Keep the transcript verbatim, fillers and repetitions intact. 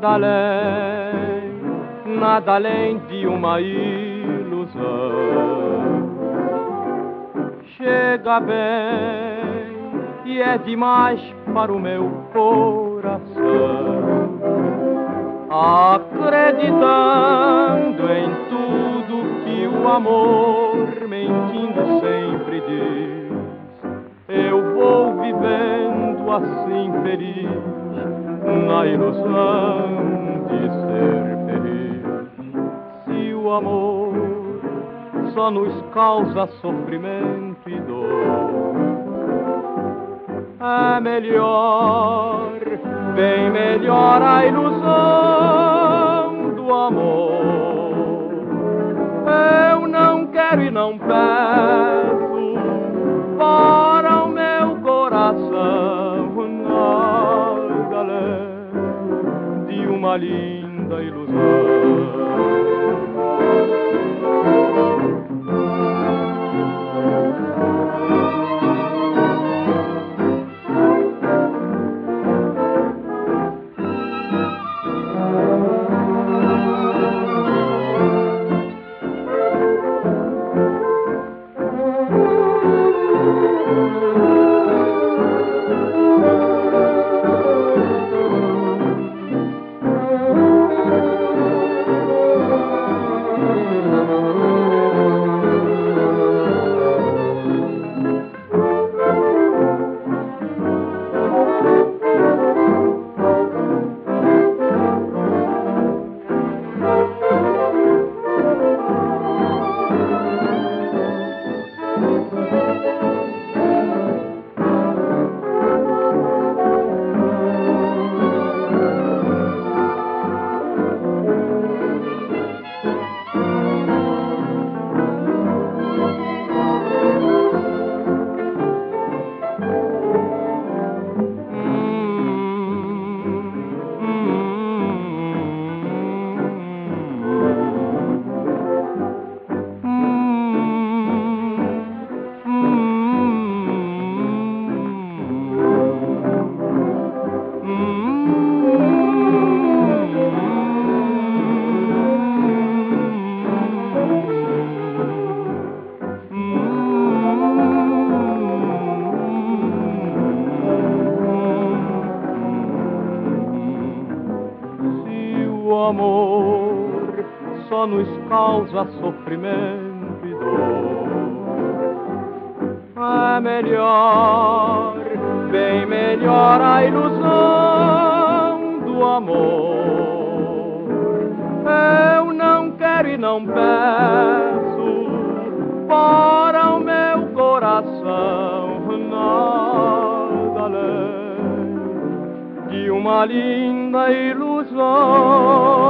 nada além, nada além de uma ilusão. Chega bem e é demais para o meu coração, acreditando em tudo que o amor mentindo sempre diz. Eu vou vivendo assim feliz, na ilusão de ser feliz. Se o amor só nos causa sofrimento e dor, é melhor, bem melhor a ilusão do amor. Eu não quero e não peço para o meu coração nada além de uma linda ilusão. O amor só nos causa sofrimento e dor, é melhor, bem melhor a ilusão do amor. Eu não quero e não peço para o meu coração nada além de uma linda ilusão.